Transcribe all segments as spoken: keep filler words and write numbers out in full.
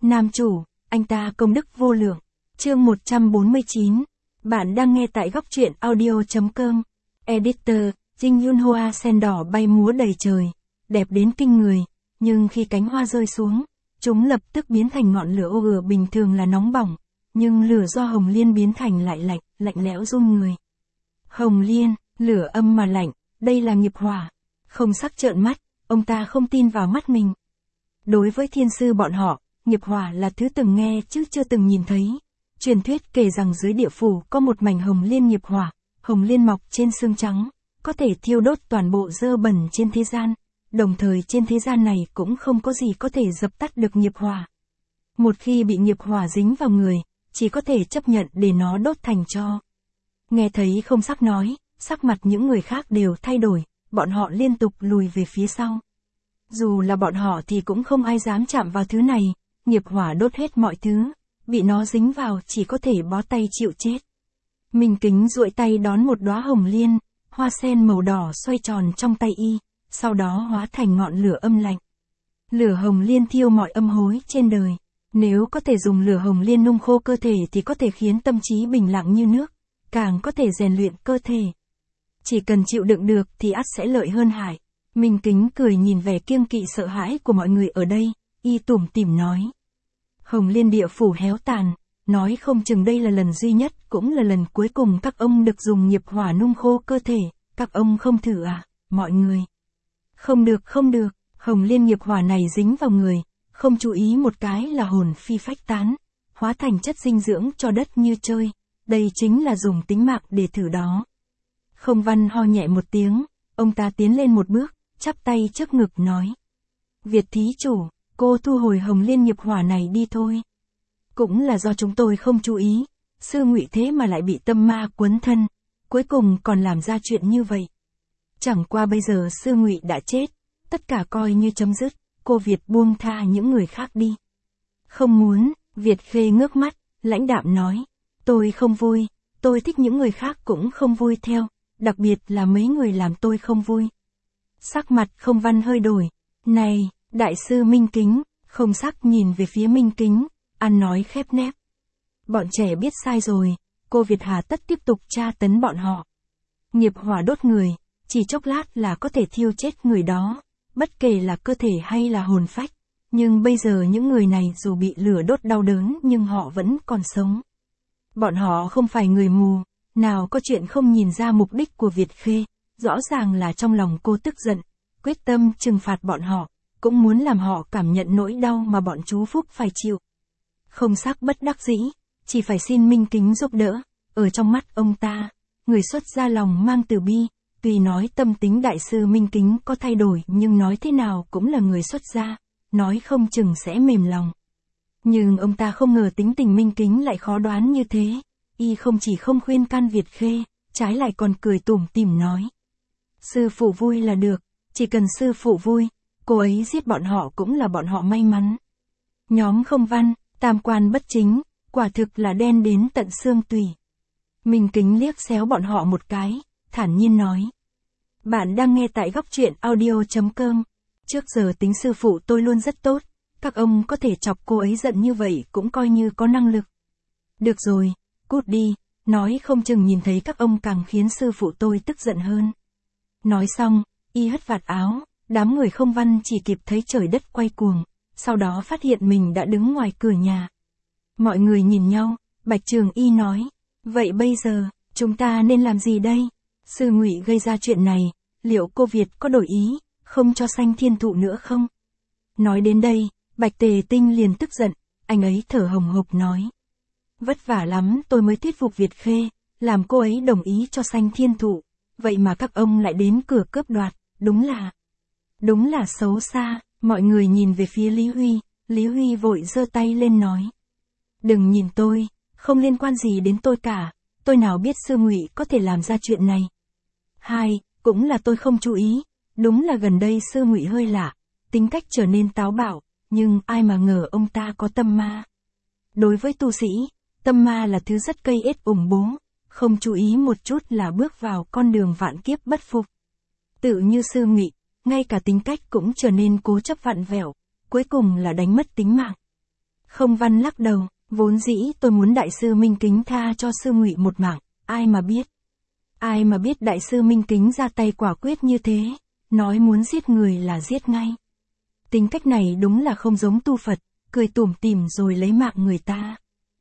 Nam chủ, anh ta công đức vô lượng. Chương một trăm bốn mươi chín. Bạn đang nghe tại góc truyện audio chấm com. Editor, Jin Yun Hoa sen đỏ bay múa đầy trời, đẹp đến kinh người, nhưng khi cánh hoa rơi xuống, chúng lập tức biến thành ngọn lửa ô ửa bình thường là nóng bỏng, nhưng lửa do hồng liên biến thành lại lạnh, lạnh lẽo run người. Hồng liên, lửa âm mà lạnh, đây là nghiệp hỏa. Không sắc trợn mắt, ông ta không tin vào mắt mình. Đối với thiên sư bọn họ, nghiệp hỏa là thứ từng nghe chứ chưa từng nhìn thấy. Truyền thuyết kể rằng dưới địa phủ có một mảnh hồng liên nghiệp hỏa, hồng liên mọc trên xương trắng, có thể thiêu đốt toàn bộ dơ bẩn trên thế gian, đồng thời trên thế gian này cũng không có gì có thể dập tắt được nghiệp hỏa. Một khi bị nghiệp hỏa dính vào người, chỉ có thể chấp nhận để nó đốt thành tro. Nghe thấy không sắc nói, sắc mặt những người khác đều thay đổi, bọn họ liên tục lùi về phía sau. Dù là bọn họ thì cũng không ai dám chạm vào thứ này, nghiệp hỏa đốt hết mọi thứ, bị nó dính vào chỉ có thể bó tay chịu chết. Minh Kính duỗi tay đón một đóa hồng liên, hoa sen màu đỏ xoay tròn trong tay y, sau đó hóa thành ngọn lửa âm lạnh. Lửa hồng liên thiêu mọi âm hối trên đời, nếu có thể dùng lửa hồng liên nung khô cơ thể thì có thể khiến tâm trí bình lặng như nước, càng có thể rèn luyện cơ thể. Chỉ cần chịu đựng được thì ắt sẽ lợi hơn hại. Minh Kính cười nhìn vẻ kiêng kỵ sợ hãi của mọi người ở đây, y tủm tỉm nói. Hồng liên địa phủ héo tàn, nói không chừng đây là lần duy nhất cũng là lần cuối cùng các ông được dùng nghiệp hỏa nung khô cơ thể, các ông không thử à, mọi người. Không được không được, hồng liên nghiệp hỏa này dính vào người, không chú ý một cái là hồn phi phách tán, hóa thành chất dinh dưỡng cho đất như chơi, đây chính là dùng tính mạng để thử đó. Không Văn ho nhẹ một tiếng, ông ta tiến lên một bước, chắp tay trước ngực nói. Việt thí chủ, cô thu hồi hồng liên nghiệp hỏa này đi thôi. Cũng là do chúng tôi không chú ý, sư Ngụy thế mà lại bị tâm ma quấn thân, cuối cùng còn làm ra chuyện như vậy. Chẳng qua bây giờ sư Ngụy đã chết, tất cả coi như chấm dứt, cô Việt buông tha những người khác đi. Không muốn, Việt Khê ngước mắt, lãnh đạm nói, tôi không vui, tôi thích những người khác cũng không vui theo, đặc biệt là mấy người làm tôi không vui. Sắc mặt Không Văn hơi đổi, này, đại sư Minh Kính, Không Sắc nhìn về phía Minh Kính, ăn nói khép nép. Bọn trẻ biết sai rồi, cô Việt hà tất tiếp tục tra tấn bọn họ. Nghiệp hỏa đốt người, chỉ chốc lát là có thể thiêu chết người đó, bất kể là cơ thể hay là hồn phách. Nhưng bây giờ những người này dù bị lửa đốt đau đớn nhưng họ vẫn còn sống. Bọn họ không phải người mù, nào có chuyện không nhìn ra mục đích của Việt Khê, rõ ràng là trong lòng cô tức giận, quyết tâm trừng phạt bọn họ, cũng muốn làm họ cảm nhận nỗi đau mà bọn chú Phúc phải chịu. Không Sắc bất đắc dĩ, chỉ phải xin Minh Kính giúp đỡ, ở trong mắt ông ta, người xuất gia lòng mang từ bi, tuy nói tâm tính đại sư Minh Kính có thay đổi nhưng nói thế nào cũng là người xuất gia, nói không chừng sẽ mềm lòng. Nhưng ông ta không ngờ tính tình Minh Kính lại khó đoán như thế, y không chỉ không khuyên can Việt Khê, trái lại còn cười tủm tỉm nói. Sư phụ vui là được, chỉ cần sư phụ vui, cô ấy giết bọn họ cũng là bọn họ may mắn. Nhóm Không Văn, tam quan bất chính, quả thực là đen đến tận xương tủy. Minh Kính liếc xéo bọn họ một cái, thản nhiên nói. Bạn đang nghe tại góc truyện audio chấm com. Trước giờ tính sư phụ tôi luôn rất tốt, các ông có thể chọc cô ấy giận như vậy cũng coi như có năng lực. Được rồi, cút đi, nói không chừng nhìn thấy các ông càng khiến sư phụ tôi tức giận hơn. Nói xong, y hất vạt áo, đám người Không Văn chỉ kịp thấy trời đất quay cuồng, sau đó phát hiện mình đã đứng ngoài cửa nhà. Mọi người nhìn nhau, Bạch Trường Y nói, vậy bây giờ, chúng ta nên làm gì đây? Sư Ngụy gây ra chuyện này, liệu cô Việt có đổi ý, không cho sanh thiên thụ nữa không? Nói đến đây, Bạch Tề Tinh liền tức giận, anh ấy thở hồng hộc nói. Vất vả lắm tôi mới thuyết phục Việt Khê, làm cô ấy đồng ý cho sanh thiên thụ, vậy mà các ông lại đến cửa cướp đoạt, đúng là... Đúng là xấu xa, mọi người nhìn về phía Lý Huy, Lý Huy vội giơ tay lên nói. Đừng nhìn tôi, không liên quan gì đến tôi cả, tôi nào biết sư Ngụy có thể làm ra chuyện này. Hai, cũng là tôi không chú ý, đúng là gần đây sư Ngụy hơi lạ, tính cách trở nên táo bạo, nhưng ai mà ngờ ông ta có tâm ma. Đối với tu sĩ, tâm ma là thứ rất gây ết ủng bố, không chú ý một chút là bước vào con đường vạn kiếp bất phục. Tự như sư Ngụy, ngay cả tính cách cũng trở nên cố chấp vặn vẹo, cuối cùng là đánh mất tính mạng. Không Văn lắc đầu, vốn dĩ tôi muốn đại sư Minh Kính tha cho sư Ngụy một mạng, ai mà biết. Ai mà biết đại sư Minh Kính ra tay quả quyết như thế, nói muốn giết người là giết ngay. Tính cách này đúng là không giống tu Phật, cười tủm tỉm rồi lấy mạng người ta.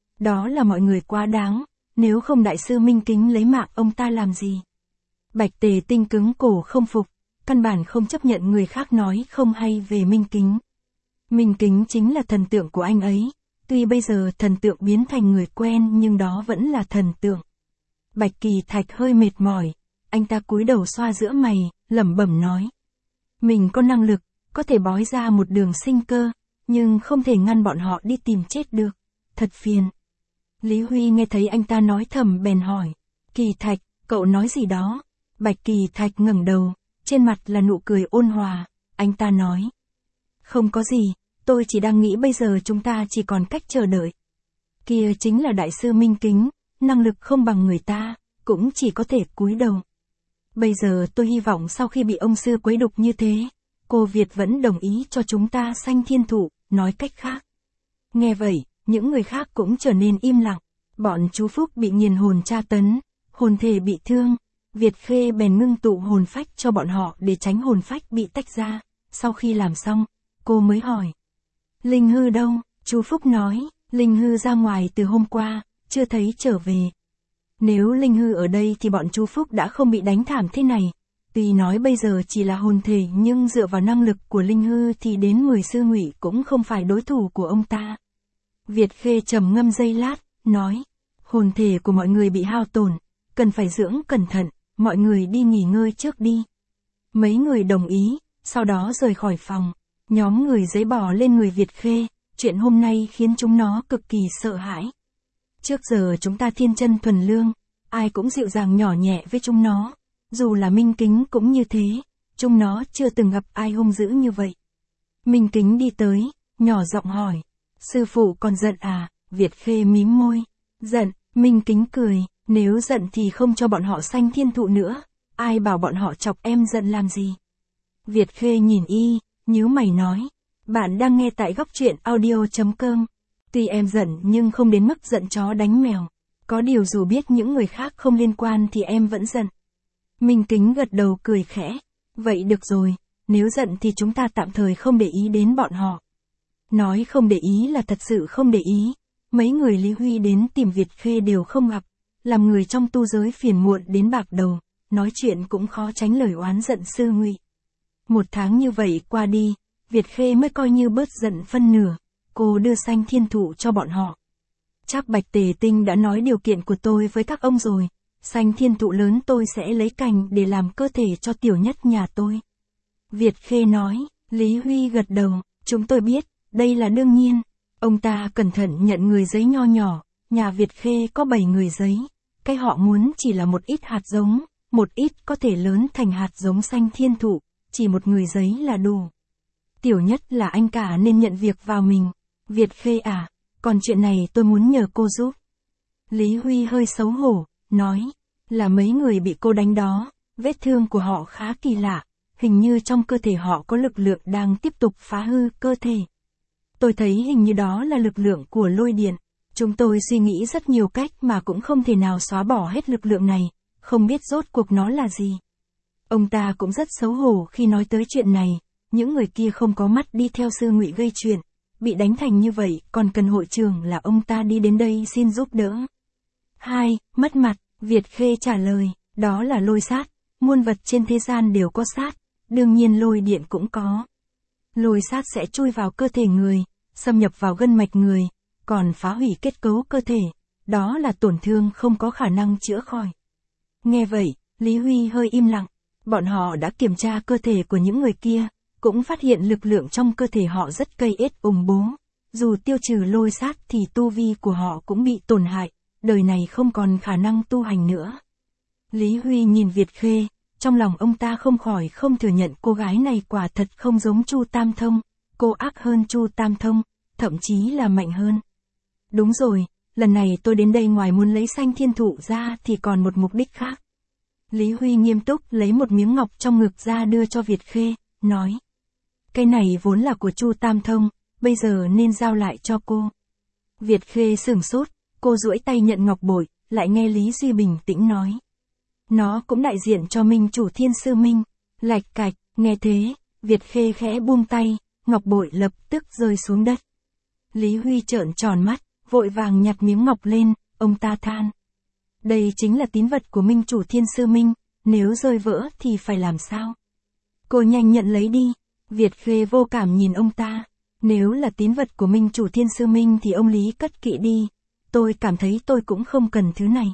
Đó là mọi người quá đáng, nếu không đại sư Minh Kính lấy mạng ông ta làm gì. Bạch Tề Tinh cứng cổ không phục, căn bản không chấp nhận người khác nói không hay về Minh Kính. Minh Kính chính là thần tượng của anh ấy, tuy bây giờ thần tượng biến thành người quen nhưng đó vẫn là thần tượng. Bạch Kỳ Thạch hơi mệt mỏi, anh ta cúi đầu xoa giữa mày, lẩm bẩm nói. Mình có năng lực, có thể bói ra một đường sinh cơ, nhưng không thể ngăn bọn họ đi tìm chết được, thật phiền. Lý Huy nghe thấy anh ta nói thầm bèn hỏi, Kỳ Thạch, cậu nói gì đó? Bạch Kỳ Thạch ngẩng đầu, trên mặt là nụ cười ôn hòa, anh ta nói. Không có gì, tôi chỉ đang nghĩ bây giờ chúng ta chỉ còn cách chờ đợi. Kia chính là đại sư Minh Kính, năng lực không bằng người ta, cũng chỉ có thể cúi đầu. Bây giờ tôi hy vọng sau khi bị ông sư quấy đục như thế, cô Việt vẫn đồng ý cho chúng ta sanh thiên thụ, nói cách khác. Nghe vậy, những người khác cũng trở nên im lặng, bọn chú Phúc bị nghiền hồn tra tấn, hồn thể bị thương, Việt Khê bèn ngưng tụ hồn phách cho bọn họ để tránh hồn phách bị tách ra, sau khi làm xong, cô mới hỏi. Linh Hư đâu? Chú Phúc nói, Linh Hư ra ngoài từ hôm qua, chưa thấy trở về. Nếu Linh Hư ở đây thì bọn chú Phúc đã không bị đánh thảm thế này. Tuy nói bây giờ chỉ là hồn thể nhưng dựa vào năng lực của Linh Hư thì đến mười sư Ngụy cũng không phải đối thủ của ông ta. Việt Khê trầm ngâm giây lát, nói, hồn thể của mọi người bị hao tổn, cần phải dưỡng cẩn thận, mọi người đi nghỉ ngơi trước đi. Mấy người đồng ý, sau đó rời khỏi phòng, nhóm người giấy bỏ lên người Việt Khê, chuyện hôm nay khiến chúng nó cực kỳ sợ hãi. Trước giờ chúng ta thiên chân thuần lương, ai cũng dịu dàng nhỏ nhẹ với chúng nó, dù là Minh Kính cũng như thế, chúng nó chưa từng gặp ai hung dữ như vậy. Minh Kính đi tới, nhỏ giọng hỏi, sư phụ còn giận à? Việt Khê mím môi, giận. Minh Kính cười, nếu giận thì không cho bọn họ sanh thiên thụ nữa, ai bảo bọn họ chọc em giận làm gì. Việt Khê nhìn y, nhíu mày nói, bạn đang nghe tại góc truyện audio chấm com. Tuy em giận nhưng không đến mức giận chó đánh mèo, có điều dù biết những người khác không liên quan thì em vẫn giận. Minh Kính gật đầu cười khẽ, vậy được rồi, nếu giận thì chúng ta tạm thời không để ý đến bọn họ. Nói không để ý là thật sự không để ý, mấy người Lý Huy đến tìm Việt Khê đều không gặp, làm người trong tu giới phiền muộn đến bạc đầu, nói chuyện cũng khó tránh lời oán giận sư Ngụy. Một tháng như vậy qua đi, Việt Khê mới coi như bớt giận phân nửa, cô đưa sanh thiên thụ cho bọn họ. Chắc Bạch Tề Tinh đã nói điều kiện của tôi với các ông rồi, sanh thiên thụ lớn tôi sẽ lấy cành để làm cơ thể cho tiểu nhất nhà tôi. Việt Khê nói, Lý Huy gật đầu, chúng tôi biết, đây là đương nhiên. Ông ta cẩn thận nhận người giấy nho nhỏ, nhà Việt Khê có bảy người giấy, cái họ muốn chỉ là một ít hạt giống, một ít có thể lớn thành hạt giống sanh thiên thụ, chỉ một người giấy là đủ. Tiểu nhất là anh cả nên nhận việc vào mình. Việt Khê à, còn chuyện này tôi muốn nhờ cô giúp. Lý Huy hơi xấu hổ, nói, là mấy người bị cô đánh đó, vết thương của họ khá kỳ lạ, hình như trong cơ thể họ có lực lượng đang tiếp tục phá hư cơ thể. Tôi thấy hình như đó là lực lượng của lôi điện. Chúng tôi suy nghĩ rất nhiều cách mà cũng không thể nào xóa bỏ hết lực lượng này, không biết rốt cuộc nó là gì. Ông ta cũng rất xấu hổ khi nói tới chuyện này, những người kia không có mắt đi theo sư Ngụy gây chuyện, bị đánh thành như vậy còn cần hội trưởng là ông ta đi đến đây xin giúp đỡ. Hai, mất mặt, Việt Khê trả lời, đó là lôi sát, muôn vật trên thế gian đều có sát, đương nhiên lôi điện cũng có. Lôi sát sẽ chui vào cơ thể người, xâm nhập vào gân mạch người, còn phá hủy kết cấu cơ thể, đó là tổn thương không có khả năng chữa khỏi. Nghe vậy, Lý Huy hơi im lặng, bọn họ đã kiểm tra cơ thể của những người kia, cũng phát hiện lực lượng trong cơ thể họ rất cây ết ùng bố, dù tiêu trừ lôi sát thì tu vi của họ cũng bị tổn hại, đời này không còn khả năng tu hành nữa. Lý Huy nhìn Việt Khê, trong lòng ông ta không khỏi không thừa nhận cô gái này quả thật không giống Chu Tam Thông, cô ác hơn Chu Tam Thông, thậm chí là mạnh hơn. Đúng rồi, lần này tôi đến đây ngoài muốn lấy sanh thiên thụ ra thì còn một mục đích khác. Lý Huy nghiêm túc lấy một miếng ngọc trong ngực ra đưa cho Việt Khê, nói. Cái này vốn là của Chu Tam Thông, bây giờ nên giao lại cho cô. Việt Khê sửng sốt, cô duỗi tay nhận ngọc bội, lại nghe Lý Duy bình tĩnh nói. Nó cũng đại diện cho minh chủ Thiên Sư Minh. Lạch cạch, nghe thế, Việt Khê khẽ buông tay, ngọc bội lập tức rơi xuống đất. Lý Huy trợn tròn mắt, vội vàng nhặt miếng ngọc lên, ông ta than. Đây chính là tín vật của minh chủ Thiên Sư Minh, nếu rơi vỡ thì phải làm sao? Cô nhanh nhận lấy đi. Việt Khê vô cảm nhìn ông ta. Nếu là tín vật của minh chủ Thiên Sư Minh thì ông Lý cất kỵ đi. Tôi cảm thấy tôi cũng không cần thứ này.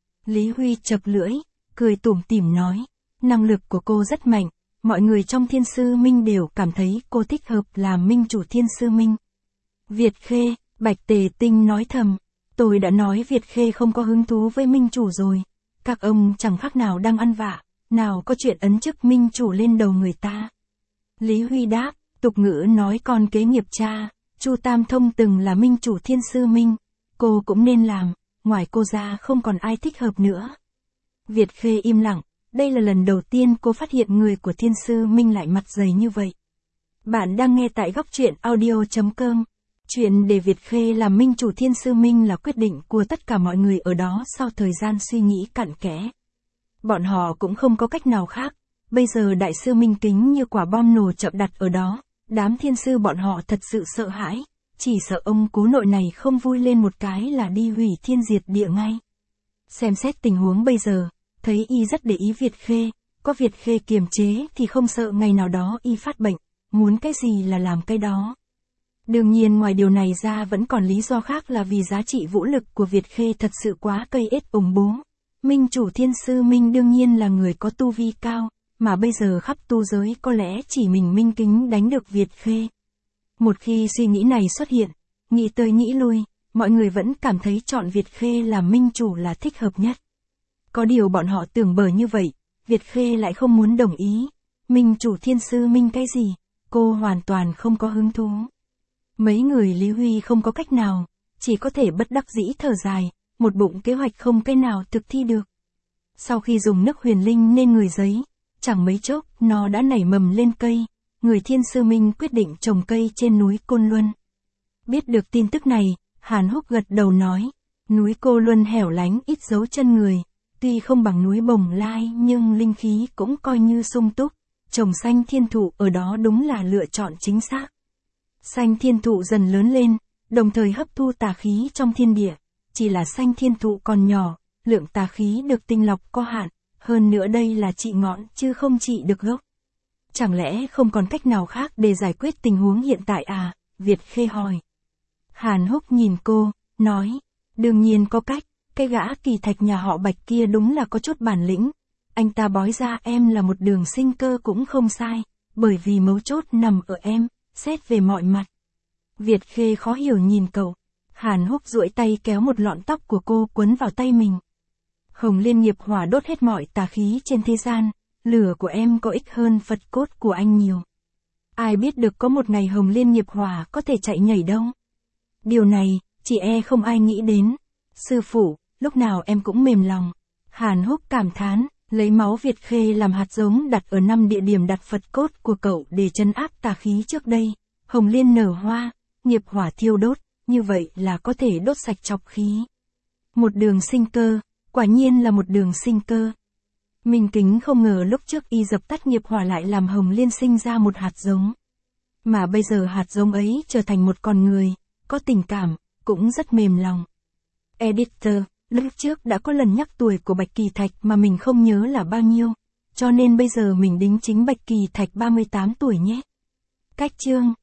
Lý Huy chập lưỡi, cười tủm tỉm nói. Năng lực của cô rất mạnh, mọi người trong Thiên Sư Minh đều cảm thấy cô thích hợp làm minh chủ Thiên Sư Minh. Việt Khê, Bạch Tề Tinh nói thầm. Tôi đã nói Việt Khê không có hứng thú với minh chủ rồi. Các ông chẳng khác nào đang ăn vạ, nào có chuyện ấn chức minh chủ lên đầu người ta. Lý Huy đáp, tục ngữ nói con kế nghiệp cha, Chu Tam Thông từng là minh chủ Thiên Sư Minh, cô cũng nên làm, ngoài cô ra không còn ai thích hợp nữa. Việt Khê im lặng, đây là lần đầu tiên cô phát hiện người của Thiên Sư Minh lại mặt dày như vậy. Bạn đang nghe tại góc truyện audio chấm com. Chuyện để Việt Khê làm minh chủ Thiên Sư Minh là quyết định của tất cả mọi người ở đó sau thời gian suy nghĩ cặn kẽ. Bọn họ cũng không có cách nào khác, bây giờ đại sư Minh Kính như quả bom nổ chậm đặt ở đó, đám thiên sư bọn họ thật sự sợ hãi, chỉ sợ ông cố nội này không vui lên một cái là đi hủy thiên diệt địa ngay. Xem xét tình huống bây giờ, thấy y rất để ý Việt Khê, có Việt Khê kiềm chế thì không sợ ngày nào đó y phát bệnh, muốn cái gì là làm cái đó. Đương nhiên ngoài điều này ra vẫn còn lý do khác là vì giá trị vũ lực của Việt Khê thật sự quá cây ết ủng bố. Minh chủ Thiên Sư Minh đương nhiên là người có tu vi cao, mà bây giờ khắp tu giới có lẽ chỉ mình Minh Kính đánh được Việt Khê. Một khi suy nghĩ này xuất hiện, nghĩ tới nghĩ lui, mọi người vẫn cảm thấy chọn Việt Khê làm minh chủ là thích hợp nhất. Có điều bọn họ tưởng bở như vậy, Việt Khê lại không muốn đồng ý. Minh chủ Thiên Sư Minh cái gì? Cô hoàn toàn không có hứng thú. Mấy người Lý Huy không có cách nào, chỉ có thể bất đắc dĩ thở dài, một bụng kế hoạch không cái nào thực thi được. Sau khi dùng nước huyền linh nên người giấy, chẳng mấy chốc nó đã nảy mầm lên cây, người Thiên Sư Minh quyết định trồng cây trên núi Côn Luân. Biết được tin tức này, Hàn Húc gật đầu nói, núi Côn Luân hẻo lánh ít dấu chân người, tuy không bằng núi Bồng Lai nhưng linh khí cũng coi như sung túc, trồng xanh thiên thụ ở đó đúng là lựa chọn chính xác. Xanh thiên thụ dần lớn lên, đồng thời hấp thu tà khí trong thiên địa, chỉ là xanh thiên thụ còn nhỏ, lượng tà khí được tinh lọc có hạn, hơn nữa đây là trị ngọn chứ không trị được gốc. Chẳng lẽ không còn cách nào khác để giải quyết tình huống hiện tại à? Việt Khê hỏi. Hàn Húc nhìn cô, nói, đương nhiên có cách, cái gã Kỳ Thạch nhà họ Bạch kia đúng là có chút bản lĩnh. Anh ta bói ra em là một đường sinh cơ cũng không sai, bởi vì mấu chốt nằm ở em, xét về mọi mặt. Việt Khê khó hiểu nhìn cậu. Hàn Húc duỗi tay kéo một lọn tóc của cô quấn vào tay mình. Hồng Liên nghiệp hỏa đốt hết mọi tà khí trên thế gian, lửa của em có ích hơn Phật cốt của anh nhiều. Ai biết được có một ngày Hồng Liên nghiệp hỏa có thể chạy nhảy đâu. Điều này, chỉ e không ai nghĩ đến. Sư phụ, lúc nào em cũng mềm lòng. Hàn Húc cảm thán, lấy máu Việt Khê làm hạt giống đặt ở năm địa điểm đặt Phật cốt của cậu để trấn áp tà khí trước đây. Hồng Liên nở hoa, nghiệp hỏa thiêu đốt, như vậy là có thể đốt sạch trọc khí. Một đường sinh cơ, quả nhiên là một đường sinh cơ. Minh Kính không ngờ lúc trước y dập tắt nghiệp hỏa lại làm Hồng Liên sinh ra một hạt giống. Mà bây giờ hạt giống ấy trở thành một con người, có tình cảm, cũng rất mềm lòng. Editor, lúc trước đã có lần nhắc tuổi của Bạch Kỳ Thạch mà mình không nhớ là bao nhiêu, cho nên bây giờ mình đính chính Bạch Kỳ Thạch ba mươi tám tuổi nhé. Cách chương